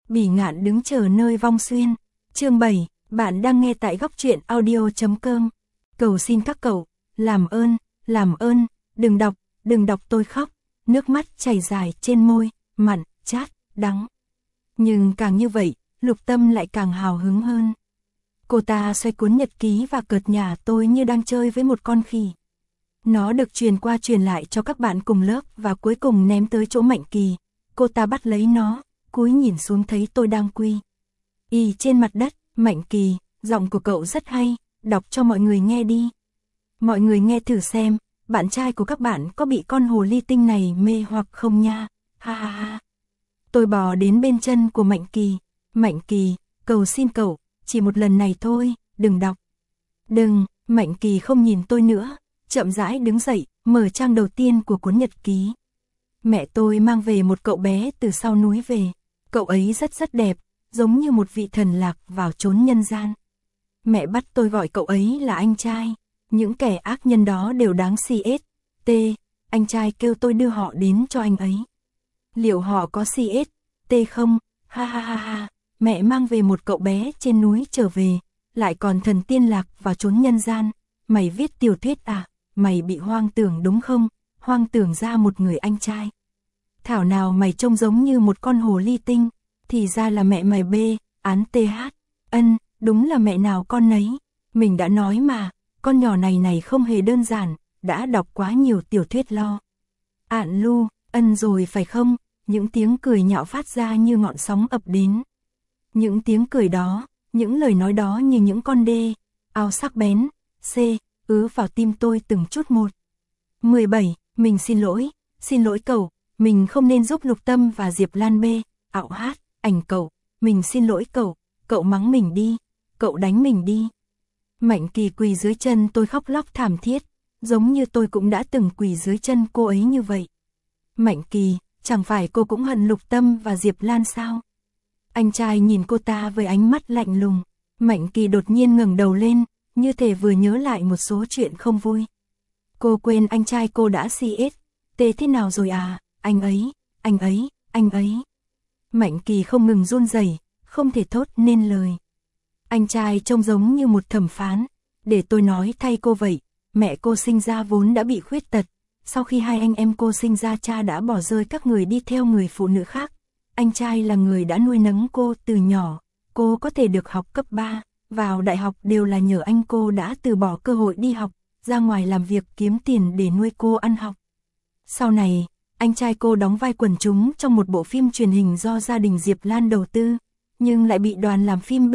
Bỉ Ngạn đứng chờ nơi vong xuyên. Chương 7, bạn đang nghe tại góc truyện audio.com. Cầu xin các cậu, làm ơn, đừng đọc tôi khóc. Nước mắt chảy dài trên môi, mặn, chát, đắng. Nhưng càng như vậy, Lục Tâm lại càng hào hứng hơn. Cô ta xoay cuốn nhật ký và cợt nhả tôi như đang chơi với một con khỉ. Nó được truyền qua truyền lại cho các bạn cùng lớp và cuối cùng ném tới chỗ Mạnh Kỳ. Cô ta bắt lấy nó, cúi nhìn xuống thấy tôi đang quy y trên mặt đất. Mạnh Kỳ, giọng của cậu rất hay, đọc cho mọi người nghe đi. Mọi người nghe thử xem, bạn trai của các bạn có bị con hồ ly tinh này mê hoặc không nha, ha ha ha. Tôi bò đến bên chân của Mạnh Kỳ. Mạnh Kỳ, cầu xin cậu, chỉ một lần này thôi, đừng đọc. Đừng, Mạnh Kỳ không nhìn tôi nữa, chậm rãi đứng dậy, mở trang đầu tiên của cuốn nhật ký. Mẹ tôi mang về một cậu bé từ sau núi về. Cậu ấy rất đẹp, giống như một vị thần lạc vào chốn nhân gian. Mẹ bắt tôi gọi cậu ấy là anh trai. Những kẻ ác nhân đó đều đáng CST. Anh trai kêu tôi đưa họ đến cho anh ấy. Liệu họ có CST không? Ha ha ha ha. Mẹ mang về một cậu bé trên núi trở về, lại còn thần tiên lạc vào chốn nhân gian. Mày viết tiểu thuyết à? Mày bị hoang tưởng đúng không? Hoang tưởng ra một người anh trai. Thảo nào mày trông giống như một con hồ ly tinh. Thì ra là mẹ mày bê, án TH. Đúng là mẹ nào con nấy. Mình đã nói mà, con nhỏ này không hề đơn giản, đã đọc quá nhiều tiểu thuyết lo. Ạn lu, rồi phải không? Những tiếng cười nhạo phát ra như ngọn sóng ập đến. Những tiếng cười đó, những lời nói đó như những con đê, ao sắc bén, ứa vào tim tôi từng chút một. 17, mình xin lỗi cậu, mình không nên giúp Lục Tâm và Diệp Lan bê, ảnh cậu, mình xin lỗi cậu mắng mình đi, cậu đánh mình đi. Mạnh Kỳ quỳ dưới chân tôi khóc lóc thảm thiết, giống như tôi cũng đã từng quỳ dưới chân cô ấy như vậy. Mạnh Kỳ, chẳng phải cô cũng hận Lục Tâm và Diệp Lan sao? Anh trai nhìn cô ta với ánh mắt lạnh lùng. Mạnh Kỳ đột nhiên ngẩng đầu lên, như thể vừa nhớ lại một số chuyện không vui. Cô quên anh trai cô đã CST thế nào rồi à? Anh ấy. Mạnh Kỳ không ngừng run rẩy, không thể thốt nên lời. Anh trai trông giống như một thẩm phán. Để tôi nói thay cô vậy, mẹ cô sinh ra vốn đã bị khuyết tật. Sau khi hai anh em cô sinh ra, cha đã bỏ rơi các người đi theo người phụ nữ khác. Anh trai là người đã nuôi nấng cô từ nhỏ. Cô có thể được học cấp 3, vào đại học đều là nhờ anh. Cô đã từ bỏ cơ hội đi học, ra ngoài làm việc kiếm tiền để nuôi cô ăn học. Sau này, anh trai cô đóng vai quần chúng trong một bộ phim truyền hình do gia đình Diệp Lan đầu tư, nhưng lại bị đoàn làm phim B,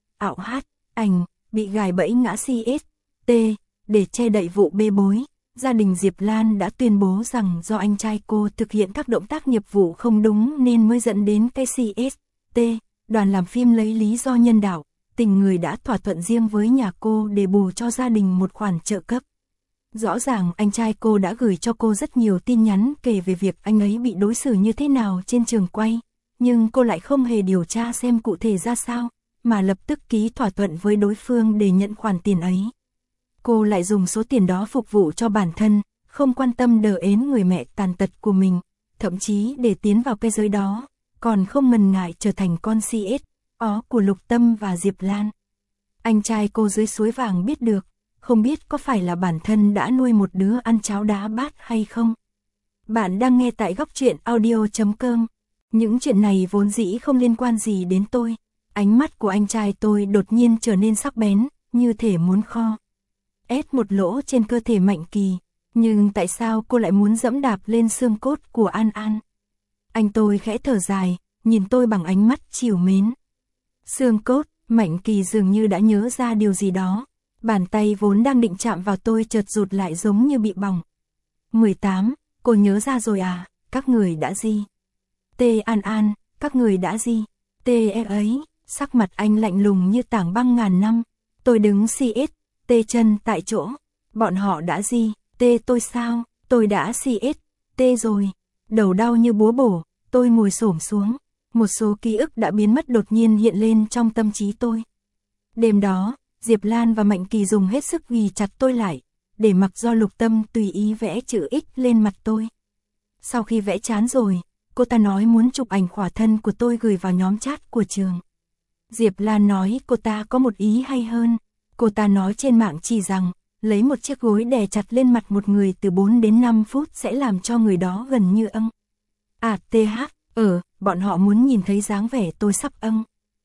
bị gài bẫy ngã CST. Để che đậy vụ bê bối, gia đình Diệp Lan đã tuyên bố rằng do anh trai cô thực hiện các động tác nghiệp vụ không đúng nên mới dẫn đến cái CST. Đoàn làm phim lấy lý do nhân đạo, tình người đã thỏa thuận riêng với nhà cô để bù cho gia đình một khoản trợ cấp. Rõ ràng anh trai cô đã gửi cho cô rất nhiều tin nhắn kể về việc anh ấy bị đối xử như thế nào trên trường quay, nhưng cô lại không hề điều tra xem cụ thể ra sao, mà lập tức ký thỏa thuận với đối phương để nhận khoản tiền ấy. Cô lại dùng số tiền đó phục vụ cho bản thân, không quan tâm đờ ến người mẹ tàn tật của mình, thậm chí để tiến vào cái giới đó, còn không ngần ngại trở thành con CSO của Lục Tâm và Diệp Lan. Anh trai cô dưới suối vàng biết được, không biết có phải là bản thân đã nuôi một đứa ăn cháo đá bát hay không? Bạn đang nghe tại góc truyện audio.com. Những chuyện này vốn dĩ không liên quan gì đến tôi. Ánh mắt của anh trai tôi đột nhiên trở nên sắc bén, như thể muốn kho ép một lỗ trên cơ thể Mạnh Kỳ. Nhưng tại sao cô lại muốn dẫm đạp lên xương cốt của An An? Anh tôi khẽ thở dài, nhìn tôi bằng ánh mắt trìu mến. Xương cốt, Mạnh Kỳ dường như đã nhớ ra điều gì đó. Bàn tay vốn đang định chạm vào tôi chợt rụt lại giống như bị bỏng. 18, cô nhớ ra rồi à? Các người đã gì? An, các người đã gì? Ấy, sắc mặt anh lạnh lùng như tảng băng ngàn năm. Tôi đứng CST chân tại chỗ. Bọn họ đã gì? Tôi sao? Tôi đã CST rồi. Đầu đau như búa bổ, tôi ngồi xổm xuống. Một số ký ức đã biến mất đột nhiên hiện lên trong tâm trí tôi. Đêm đó, Diệp Lan và Mạnh Kỳ dùng hết sức ghi chặt tôi lại, để mặc do Lục Tâm tùy ý vẽ chữ X lên mặt tôi. Sau khi vẽ chán rồi, cô ta nói muốn chụp ảnh khỏa thân của tôi gửi vào nhóm chat của trường. Diệp Lan nói cô ta có một ý hay hơn. Cô ta nói trên mạng chỉ rằng, lấy một chiếc gối đè chặt lên mặt một người từ 4 đến 5 phút sẽ làm cho người đó gần như âng. Bọn họ muốn nhìn thấy dáng vẻ tôi sắp âng.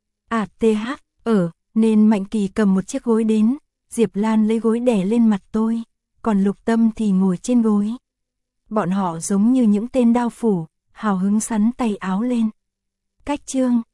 Nên Mạnh Kỳ cầm một chiếc gối đến, Diệp Lan lấy gối đè lên mặt tôi, còn Lục Tâm thì ngồi trên gối. Bọn họ giống như những tên đao phủ, hào hứng sắn tay áo lên. Cách chương